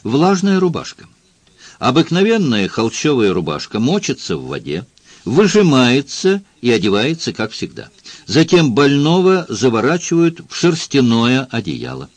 Влажная рубашка. Обыкновенная холщовая рубашка мочится в воде, выжимается и одевается, как всегда. Затем больного заворачивают в шерстяное одеяло.